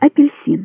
Апельсин.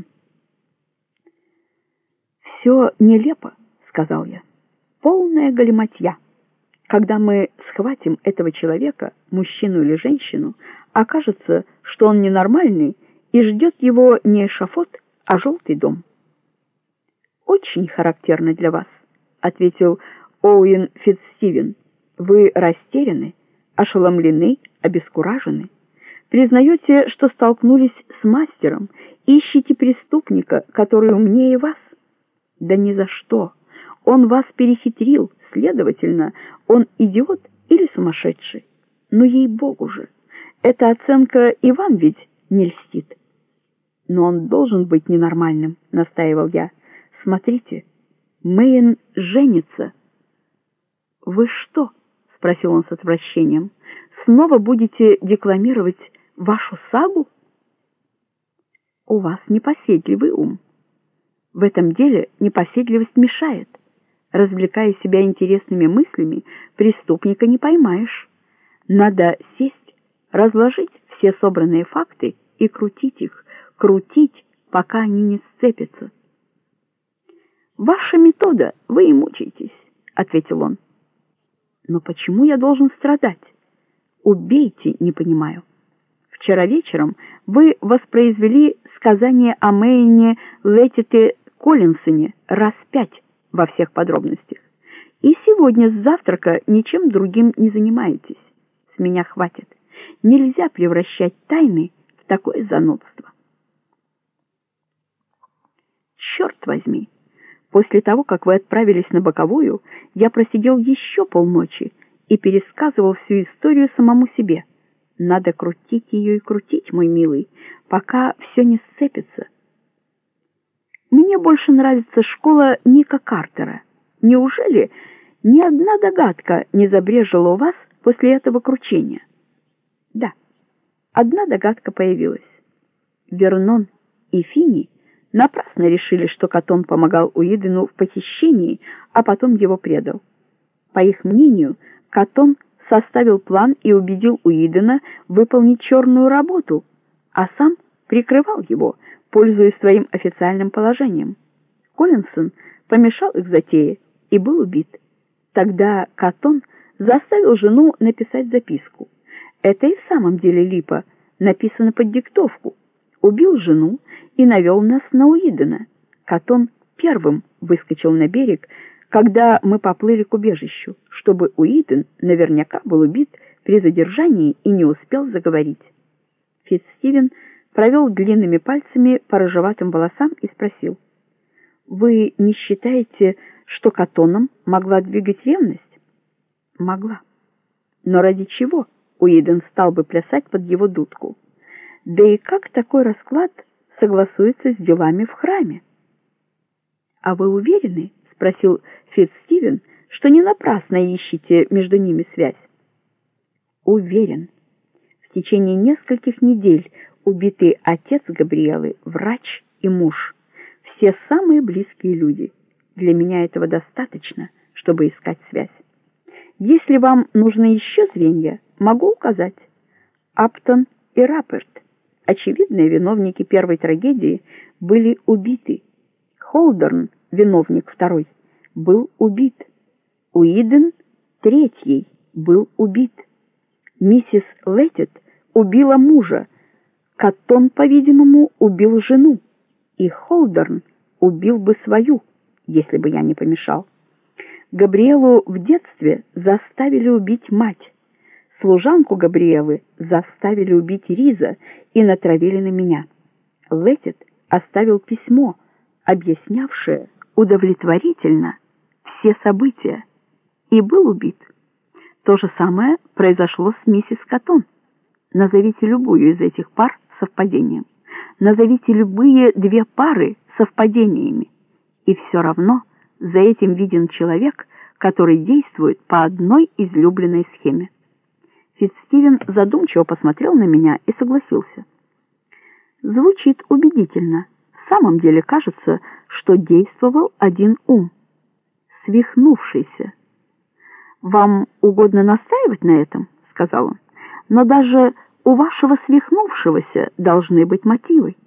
«Все нелепо», — сказал я. «Полная галиматья. Когда мы схватим этого человека, мужчину или женщину, окажется, что он ненормальный, и ждет его не эшафот, а желтый дом». «Очень характерно для вас», — ответил Оуэн Фитцстивен. «Вы растеряны, ошеломлены, обескуражены. Признаете, что столкнулись с мастером, ищете преступника, который умнее вас? Да ни за что. Он вас перехитрил, следовательно, он идиот или сумасшедший. Ну, ей-богу же, эта оценка и вам ведь не льстит». «Но он должен быть ненормальным», — настаивал я. «Смотрите, Мэйн женится». «Вы что?» — спросил он с отвращением. «Снова будете декламировать вашу сагу?» «У вас непоседливый ум. В этом деле непоседливость мешает. Развлекая себя интересными мыслями, преступника не поймаешь. Надо сесть, разложить все собранные факты и крутить их, крутить, пока они не сцепятся». «Ваша метода, вы и мучаетесь», — ответил он. «Но почему я должен страдать? Убейте, не понимаю. Вчера вечером вы воспроизвели сказание о Мэйне Леттите Коллинсоне раз 5 во всех подробностях. И сегодня с завтрака ничем другим не занимаетесь. С меня хватит. Нельзя превращать тайны в такое занудство». «Черт возьми! После того, как вы отправились на боковую, я просидел еще полночи и пересказывал всю историю самому себе. Надо крутить ее и крутить, мой милый, пока все не сцепится. Мне больше нравится школа Ника Картера. Неужели ни одна догадка не забрежила у вас после этого кручения?» «Да, одна догадка появилась. Вернон и Финни напрасно решили, что Каттон помогал Уидону в похищении, а потом его предал. По их мнению, Каттон составил план и убедил Уидона выполнить черную работу, а сам прикрывал его, пользуясь своим официальным положением. Коллинсон помешал их затее и был убит. Тогда Каттон заставил жену написать записку. Это и в самом деле липа, написано под диктовку. Убил жену и навел нас на Уидона. Каттон первым выскочил на берег, когда мы поплыли к убежищу, чтобы Уидон наверняка был убит при задержании и не успел заговорить». Фитцстивен провел длинными пальцами по рыжеватым волосам и спросил: «Вы не считаете, что Каттоном могла двигать ревность?» «Могла. Но ради чего Уидон стал бы плясать под его дудку? Да и как такой расклад согласуется с делами в храме?» «А вы уверены, — спросил Фитцстивен, — что не напрасно ищете между ними связь?» «Уверен. В течение нескольких недель убиты отец Габриэлы, врач и муж. Все самые близкие люди. Для меня этого достаточно, чтобы искать связь. Если вам нужны еще звенья, могу указать. Аптон и Рапперт, очевидные виновники первой трагедии, были убиты. Холдерн, виновник второй, был убит. Уидон, третий, был убит. Миссис Леттит убила мужа. Каттон, по-видимому, убил жену. И Холдерн убил бы свою, если бы я не помешал. Габриэлу в детстве заставили убить мать. Служанку Габриэлы заставили убить Риза и натравили на меня. Леттит оставил письмо, объяснявшее удовлетворительно все события, и был убит. То же самое произошло с миссис Каттон. Назовите любую из этих пар совпадением. Назовите любые две пары совпадениями. И все равно за этим виден человек, который действует по одной излюбленной схеме. Фитцстивен задумчиво посмотрел на меня и согласился. «Звучит убедительно. В самом деле кажется, что действовал один ум. Свихнувшийся». «Вам угодно настаивать на этом, — сказал он, — но даже у вашего свихнувшегося должны быть мотивы.